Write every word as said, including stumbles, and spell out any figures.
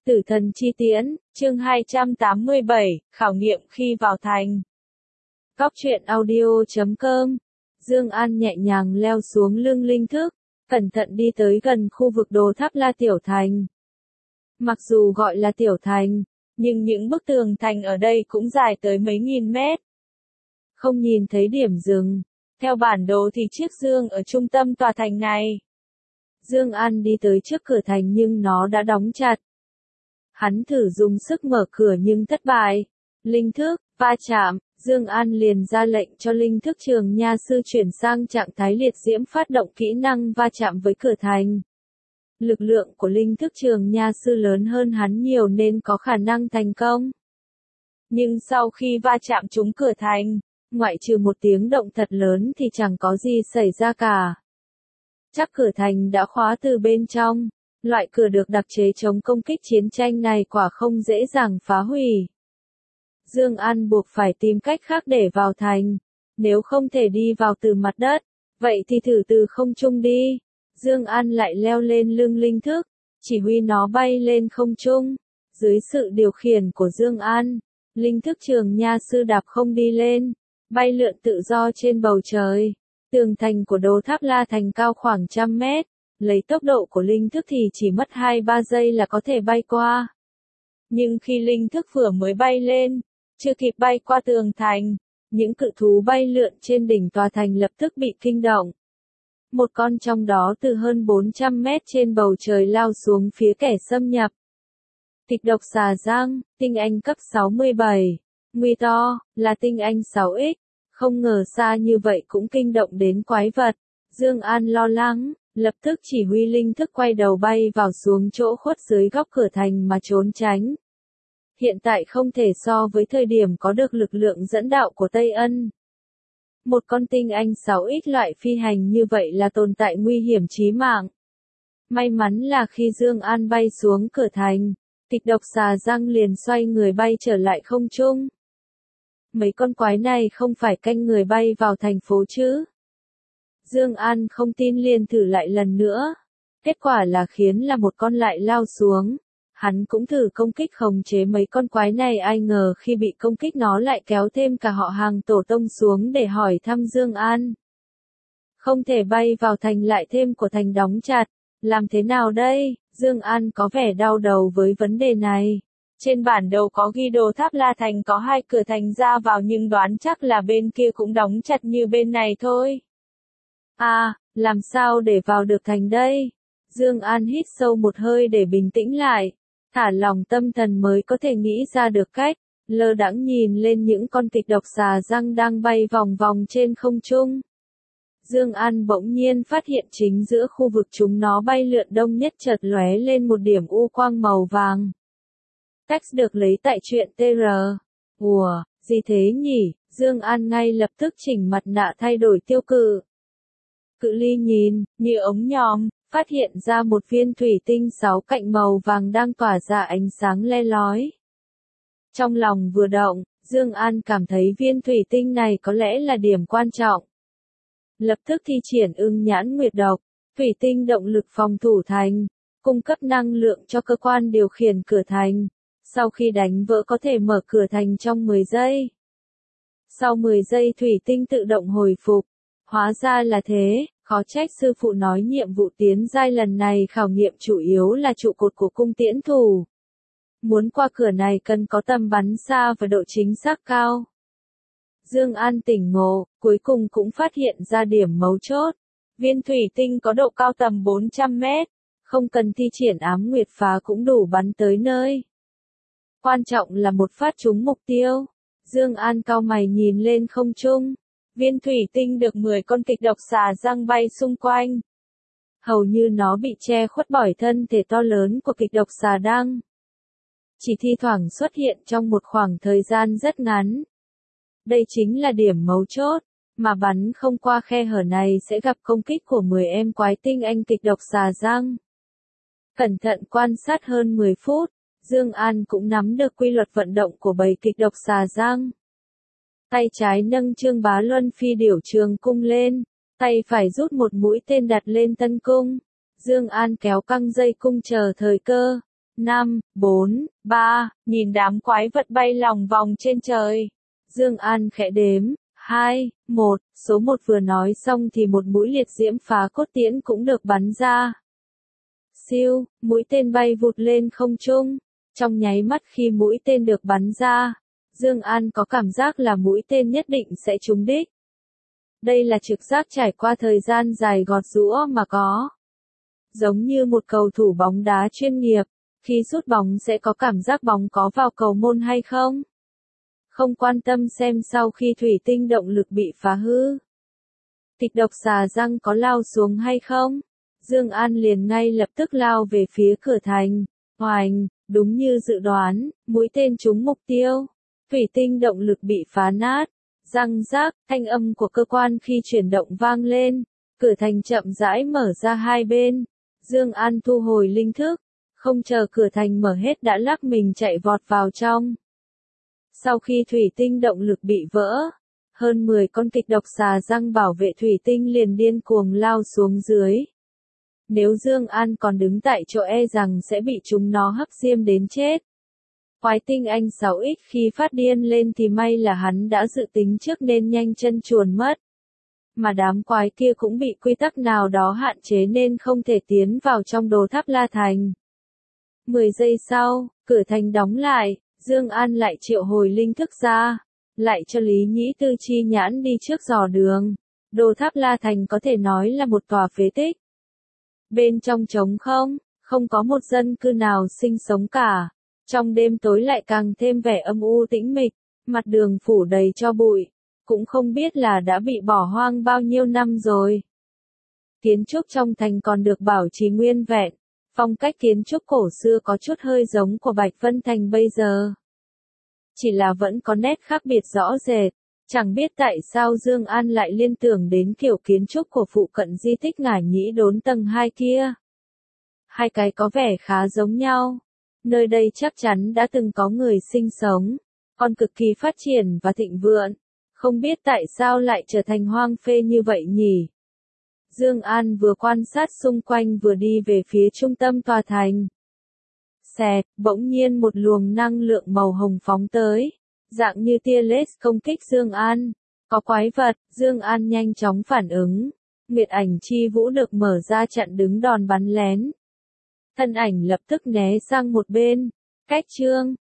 Tử thần chi tiễn, chương hai trăm tám mươi bảy, khảo nghiệm khi vào thành. Góc truyện audio chấm com. Dương An nhẹ nhàng leo xuống lưng linh thức, cẩn thận đi tới gần khu vực Đồ Tháp La Tiểu Thành. Mặc dù gọi là Tiểu Thành, nhưng những bức tường thành ở đây cũng dài tới mấy nghìn mét. Không nhìn thấy điểm dừng. Theo bản đồ thì chiếc dương ở trung tâm tòa thành này. Dương An đi tới trước cửa thành nhưng nó đã đóng chặt. Hắn thử dùng sức mở cửa nhưng thất bại. Linh thức, va chạm, Dương An liền ra lệnh cho linh thức Trường Nha Sư chuyển sang trạng thái liệt diễm phát động kỹ năng va chạm với cửa thành. Lực lượng của linh thức Trường Nha Sư lớn hơn hắn nhiều nên có khả năng thành công. Nhưng sau khi va chạm trúng cửa thành, ngoại trừ một tiếng động thật lớn thì chẳng có gì xảy ra cả. Chắc cửa thành đã khóa từ bên trong. Loại cửa được đặc chế chống công kích chiến tranh này quả không dễ dàng phá hủy. Dương An buộc phải tìm cách khác để vào thành. Nếu không thể đi vào từ mặt đất, vậy thì thử từ không trung đi. Dương An lại leo lên lưng linh thức, chỉ huy nó bay lên không trung. Dưới sự điều khiển của Dương An, linh thức Trường Nha Sư đạp không đi lên, bay lượn tự do trên bầu trời. Tường thành của Đồ Tháp La Thành cao khoảng trăm mét. Lấy tốc độ của linh thức thì chỉ mất hai ba giây là có thể bay qua. Nhưng khi linh thức vừa mới bay lên, chưa kịp bay qua tường thành, những cự thú bay lượn trên đỉnh tòa thành lập tức bị kinh động. Một con trong đó từ hơn bốn trăm mét trên bầu trời lao xuống phía kẻ xâm nhập. Kịch độc xà giang, tinh anh cấp sáu mươi bảy. Nguy to, là tinh anh sáu x. Không ngờ xa như vậy cũng kinh động đến quái vật. Dương An lo lắng. Lập tức chỉ huy linh thức quay đầu bay vào xuống chỗ khuất dưới góc cửa thành mà trốn tránh. Hiện tại không thể so với thời điểm có được lực lượng dẫn đạo của Tây Ân. Một con tinh anh sáu x loại phi hành như vậy là tồn tại nguy hiểm chí mạng. May mắn là khi Dương An bay xuống cửa thành, kịch độc xà răng liền xoay người bay trở lại không trung. Mấy con quái này không phải canh người bay vào thành phố chứ? Dương An không tin liền thử lại lần nữa. Kết quả là khiến là một con lại lao xuống. Hắn cũng thử công kích khống chế mấy con quái này, ai ngờ khi bị công kích nó lại kéo thêm cả họ hàng tổ tông xuống để hỏi thăm Dương An. Không thể bay vào thành lại thêm của thành đóng chặt. Làm thế nào đây? Dương An có vẻ đau đầu với vấn đề này. Trên bản đồ có ghi Đồ Tháp La Thành có hai cửa thành ra vào nhưng đoán chắc là bên kia cũng đóng chặt như bên này thôi. À, làm sao để vào được thành đây? Dương An hít sâu một hơi để bình tĩnh lại, thả lòng tâm thần mới có thể nghĩ ra được cách, lơ đãng nhìn lên những con kịch độc xà răng đang bay vòng vòng trên không trung. Dương An bỗng nhiên phát hiện chính giữa khu vực chúng nó bay lượn đông nhất chợt lóe lên một điểm u quang màu vàng. Text được lấy tại truyện tê rờ. Ủa, gì thế nhỉ? Dương An ngay lập tức chỉnh mặt nạ thay đổi tiêu cự. Cự ly nhìn, như ống nhòm, phát hiện ra một viên thủy tinh sáu cạnh màu vàng đang tỏa ra ánh sáng le lói. Trong lòng vừa động, Dương An cảm thấy viên thủy tinh này có lẽ là điểm quan trọng. Lập tức thi triển Ưng Nhãn Nguyệt Độc, thủy tinh động lực phòng thủ thành, cung cấp năng lượng cho cơ quan điều khiển cửa thành. Sau khi đánh vỡ có thể mở cửa thành trong mười giây. Sau mười giây thủy tinh tự động hồi phục. Hóa ra là thế, khó trách sư phụ nói nhiệm vụ tiến giai lần này khảo nghiệm chủ yếu là trụ cột của cung tiễn thủ. Muốn qua cửa này cần có tầm bắn xa và độ chính xác cao. Dương An tỉnh ngộ, cuối cùng cũng phát hiện ra điểm mấu chốt. Viên thủy tinh có độ cao tầm bốn trăm mét, không cần thi triển ám nguyệt phá cũng đủ bắn tới nơi. Quan trọng là một phát trúng mục tiêu. Dương An cau mày nhìn lên không trung. Viên thủy tinh được mười con kịch độc xà răng bay xung quanh. Hầu như nó bị che khuất bởi thân thể to lớn của kịch độc xà đăng. Chỉ thi thoảng xuất hiện trong một khoảng thời gian rất ngắn. Đây chính là điểm mấu chốt, mà bắn không qua khe hở này sẽ gặp công kích của mười em quái tinh anh kịch độc xà răng. Cẩn thận quan sát hơn mười phút, Dương An cũng nắm được quy luật vận động của bầy kịch độc xà răng. Tay trái nâng Trương Bá Luân phi điểu trường cung lên, tay phải rút một mũi tên đặt lên tân cung. Dương An kéo căng dây cung chờ thời cơ. năm, bốn, ba, nhìn đám quái vật bay lòng vòng trên trời. Dương An khẽ đếm, hai, một, số một vừa nói xong thì một mũi liệt diễm phá cốt tiễn cũng được bắn ra. Siêu, mũi tên bay vụt lên không trung. Trong nháy mắt khi mũi tên được bắn ra, Dương An có cảm giác là mũi tên nhất định sẽ trúng đích. Đây là trực giác trải qua thời gian dài gọt giũa mà có. Giống như một cầu thủ bóng đá chuyên nghiệp, khi sút bóng sẽ có cảm giác bóng có vào cầu môn hay không. Không quan tâm xem sau khi thủy tinh động lực bị phá hư, kịch độc xà răng có lao xuống hay không. Dương An liền ngay lập tức lao về phía cửa thành. Oành, đúng như dự đoán, mũi tên trúng mục tiêu. Thủy tinh động lực bị phá nát. Răng rác, thanh âm của cơ quan khi chuyển động vang lên. Cửa thành chậm rãi mở ra hai bên. Dương An thu hồi linh thức. Không chờ cửa thành mở hết đã lắc mình chạy vọt vào trong. Sau khi thủy tinh động lực bị vỡ, hơn mười con kịch độc xà răng bảo vệ thủy tinh liền điên cuồng lao xuống dưới. Nếu Dương An còn đứng tại chỗ e rằng sẽ bị chúng nó hấp diêm đến chết. Quái tinh anh sáu x khi phát điên lên thì may là hắn đã dự tính trước nên nhanh chân chuồn mất. Mà đám quái kia cũng bị quy tắc nào đó hạn chế nên không thể tiến vào trong đồ tháp La Thành. mười giây sau, cửa thành đóng lại, Dương An lại triệu hồi linh thức ra, lại cho Lý Nhĩ Tư chi nhãn đi trước dò đường. Đồ tháp La Thành có thể nói là một tòa phế tích. Bên trong trống không, không có một dân cư nào sinh sống cả. Trong đêm tối lại càng thêm vẻ âm u tĩnh mịch, mặt đường phủ đầy tro bụi, cũng không biết là đã bị bỏ hoang bao nhiêu năm rồi. Kiến trúc trong thành còn được bảo trì nguyên vẹn, phong cách kiến trúc cổ xưa có chút hơi giống của Bạch Vân Thành bây giờ. Chỉ là vẫn có nét khác biệt rõ rệt, chẳng biết tại sao Dương An lại liên tưởng đến kiểu kiến trúc của phụ cận di tích Ngải Nhĩ Đốn tầng hai kia. Hai cái có vẻ khá giống nhau. Nơi đây chắc chắn đã từng có người sinh sống, còn cực kỳ phát triển và thịnh vượng. Không biết tại sao lại trở thành hoang phế như vậy nhỉ? Dương An vừa quan sát xung quanh vừa đi về phía trung tâm tòa thành. Xẹt, bỗng nhiên một luồng năng lượng màu hồng phóng tới, dạng như tia laser công kích Dương An. Có quái vật, Dương An nhanh chóng phản ứng. Nguyệt ảnh chi vũ được mở ra chặn đứng đòn bắn lén. Thân ảnh lập tức né sang một bên. Cách chương